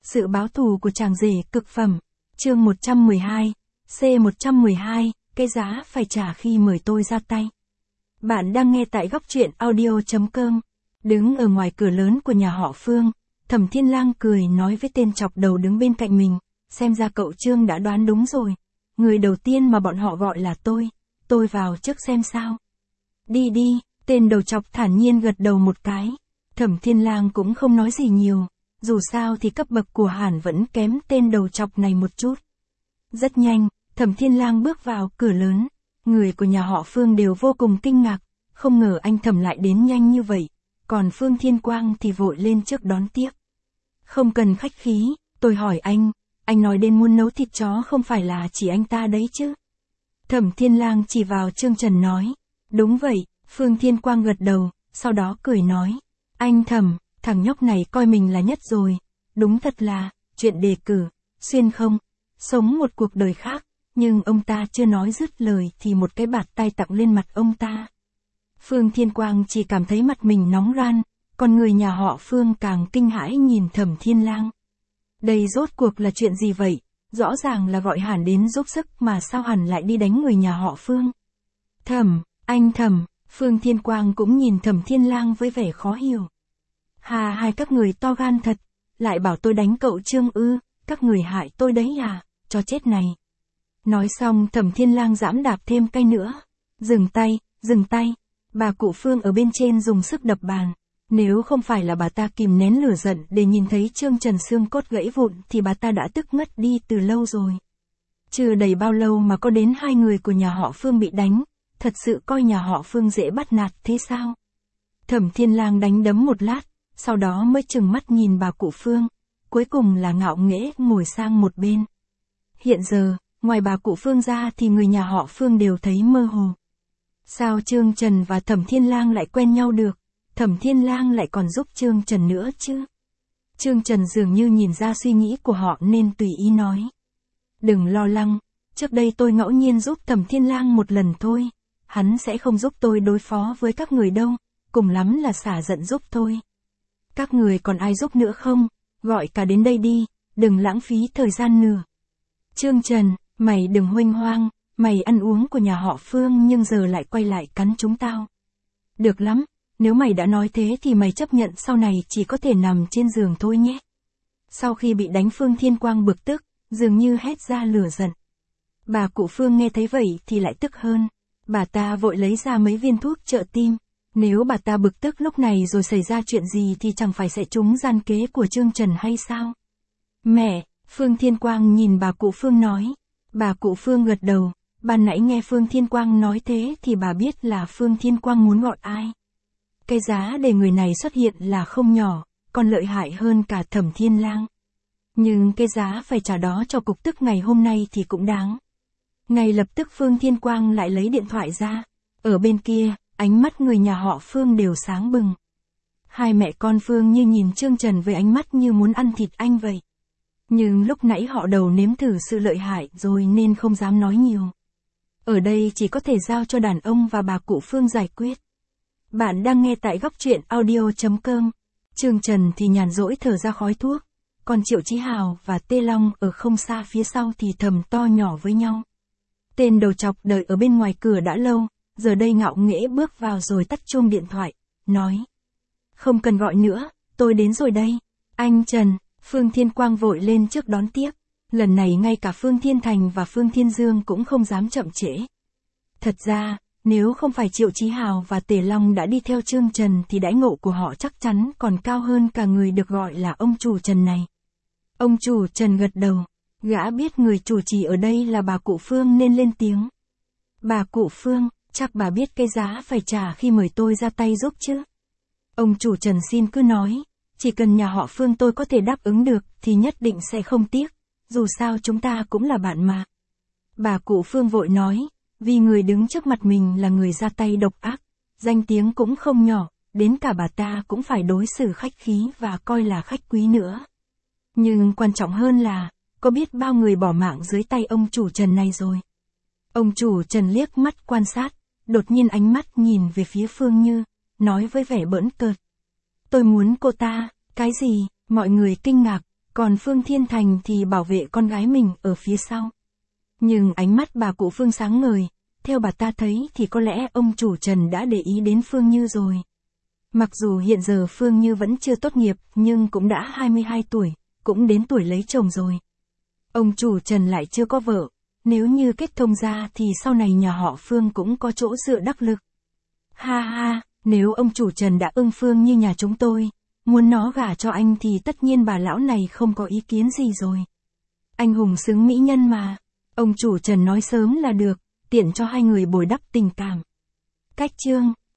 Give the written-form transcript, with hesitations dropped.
Sự báo thù của chàng rể cực phẩm. Chương 112. C112, cái giá phải trả khi mời tôi ra tay. Bạn đang nghe tại góc truyện audio.com. Đứng ở ngoài cửa lớn của nhà họ Phương, Thẩm Thiên Lang cười nói với tên chọc đầu đứng bên cạnh mình, xem ra cậu Trương đã đoán đúng rồi. Người đầu tiên mà bọn họ gọi là tôi vào trước xem sao. Đi đi, tên đầu chọc thản nhiên gật đầu một cái. Thẩm Thiên Lang cũng không nói gì nhiều, dù sao thì cấp bậc của Hàn vẫn kém tên đầu chọc này một chút. Rất nhanh, Thẩm Thiên Lang bước vào cửa lớn, người của nhà họ Phương đều vô cùng kinh ngạc, không ngờ anh Thẩm lại đến nhanh như vậy, còn Phương Thiên Quang thì vội lên trước đón tiếp. Không cần khách khí, tôi hỏi anh nói đến muốn nấu thịt chó không phải là chỉ anh ta đấy chứ? Thẩm Thiên Lang chỉ vào Trương Trần nói, đúng vậy, Phương Thiên Quang gật đầu, sau đó cười nói, anh Thẩm, thằng nhóc này coi mình là nhất rồi, đúng thật là, chuyện đề cử, xuyên không, sống một cuộc đời khác, nhưng ông ta chưa nói dứt lời thì một cái bạt tay tặng lên mặt ông ta. Phương Thiên Quang chỉ cảm thấy mặt mình nóng ran, còn người nhà họ Phương càng kinh hãi nhìn Thẩm Thiên Lang. Đây rốt cuộc là chuyện gì vậy? Rõ ràng là gọi Hàn đến giúp sức mà sao Hàn lại đi đánh người nhà họ Phương? Anh Thẩm, Phương Thiên Quang cũng nhìn Thẩm Thiên Lang với vẻ khó hiểu. Hai các người to gan thật, lại bảo tôi đánh cậu Trương ư, các người hại tôi đấy à, cho chết này. Nói xong Thẩm Thiên Lang giẫm đạp thêm cây nữa. Dừng tay, bà cụ Phương ở bên trên dùng sức đập bàn. Nếu không phải là bà ta kìm nén lửa giận để nhìn thấy Trương Trần xương cốt gãy vụn thì bà ta đã tức ngất đi từ lâu rồi. Chưa đầy bao lâu mà có đến 2 người của nhà họ Phương bị đánh, thật sự coi nhà họ Phương dễ bắt nạt thế sao? Thẩm Thiên Lang đánh đấm một lát, sau đó mới trừng mắt nhìn bà cụ Phương, cuối cùng là ngạo nghễ ngồi sang một bên. Hiện giờ, ngoài bà cụ Phương ra thì người nhà họ Phương đều thấy mơ hồ. Sao Trương Trần và Thẩm Thiên Lang lại quen nhau được? Thẩm Thiên Lang lại còn giúp Trương Trần nữa chứ? Trương Trần dường như nhìn ra suy nghĩ của họ nên tùy ý nói. Đừng lo lắng, trước đây tôi ngẫu nhiên giúp Thẩm Thiên Lang một lần thôi, hắn sẽ không giúp tôi đối phó với các người đâu, cùng lắm là xả giận giúp thôi. Các người còn ai giúp nữa không? Gọi cả đến đây đi, đừng lãng phí thời gian nữa. Trương Trần, mày đừng huênh hoang, mày ăn uống của nhà họ Phương nhưng giờ lại quay lại cắn chúng tao. Được lắm, nếu mày đã nói thế thì mày chấp nhận sau này chỉ có thể nằm trên giường thôi nhé. Sau khi bị đánh Phương Thiên Quang bực tức, dường như hét ra lửa giận. Bà cụ Phương nghe thấy vậy thì lại tức hơn. Bà ta vội lấy ra mấy viên thuốc trợ tim. Nếu bà ta bực tức lúc này rồi xảy ra chuyện gì thì chẳng phải sẽ trúng gian kế của Trương Trần hay sao? Mẹ, Phương Thiên Quang nhìn bà cụ Phương nói. Bà cụ Phương gật đầu, ban nãy nghe Phương Thiên Quang nói thế thì bà biết là Phương Thiên Quang muốn gọi ai. Cái giá để người này xuất hiện là không nhỏ, còn lợi hại hơn cả Thẩm Thiên Lang. Nhưng cái giá phải trả đó cho cục tức ngày hôm nay thì cũng đáng. Ngay lập tức Phương Thiên Quang lại lấy điện thoại ra. Ở bên kia, ánh mắt người nhà họ Phương đều sáng bừng. Hai mẹ con Phương như nhìn Trương Trần với ánh mắt như muốn ăn thịt anh vậy. Nhưng lúc nãy họ đầu nếm thử sự lợi hại rồi nên không dám nói nhiều. Ở đây chỉ có thể giao cho đàn ông và bà cụ Phương giải quyết. Bạn đang nghe tại góc truyện audio.com. Trương Trần thì nhàn rỗi thở ra khói thuốc, còn Triệu Chí Hào và Tê Long ở không xa phía sau thì thầm to nhỏ với nhau. Tên đầu chọc đợi ở bên ngoài cửa đã lâu, giờ đây ngạo nghễ bước vào rồi tắt chuông điện thoại, nói. Không cần gọi nữa, tôi đến rồi đây. Anh Trần, Phương Thiên Quang vội lên trước đón tiếp. Lần này ngay cả Phương Thiên Thành và Phương Thiên Dương cũng không dám chậm trễ. Thật ra, nếu không phải Triệu Chí Hào và Tề Long đã đi theo Trương Trần thì đãi ngộ của họ chắc chắn còn cao hơn cả người được gọi là ông chủ Trần này. Ông chủ Trần gật đầu, gã biết người chủ trì ở đây là bà cụ Phương nên lên tiếng. Bà cụ Phương, chắc bà biết cái giá phải trả khi mời tôi ra tay giúp chứ. Ông chủ Trần xin cứ nói, chỉ cần nhà họ Phương tôi có thể đáp ứng được thì nhất định sẽ không tiếc, dù sao chúng ta cũng là bạn mà. Bà cụ Phương vội nói. Vì người đứng trước mặt mình là người ra tay độc ác, danh tiếng cũng không nhỏ, đến cả bà ta cũng phải đối xử khách khí và coi là khách quý nữa. Nhưng quan trọng hơn là, có biết bao người bỏ mạng dưới tay ông chủ Trần này rồi. Ông chủ Trần liếc mắt quan sát, đột nhiên ánh mắt nhìn về phía Phương Như, nói với vẻ bỡn cợt. Tôi muốn cô ta, cái gì, mọi người kinh ngạc, Còn Phương Thiên Thành thì bảo vệ con gái mình ở phía sau. Nhưng ánh mắt bà cụ Phương sáng ngời, theo bà ta thấy thì có lẽ ông chủ Trần đã để ý đến Phương Như rồi. Mặc dù hiện giờ Phương Như vẫn chưa tốt nghiệp, nhưng cũng đã 22 tuổi, cũng đến tuổi lấy chồng rồi. Ông chủ Trần lại chưa có vợ, nếu như kết thông ra thì sau này nhà họ Phương cũng có chỗ dựa đắc lực. Ha ha, nếu ông chủ Trần đã ưng Phương Như nhà chúng tôi, muốn nó gả cho anh thì tất nhiên bà lão này không có ý kiến gì rồi. Anh hùng xứng mỹ nhân mà, ông chủ Trần nói sớm là được, tiện cho hai người bồi đắp tình cảm. Cách chương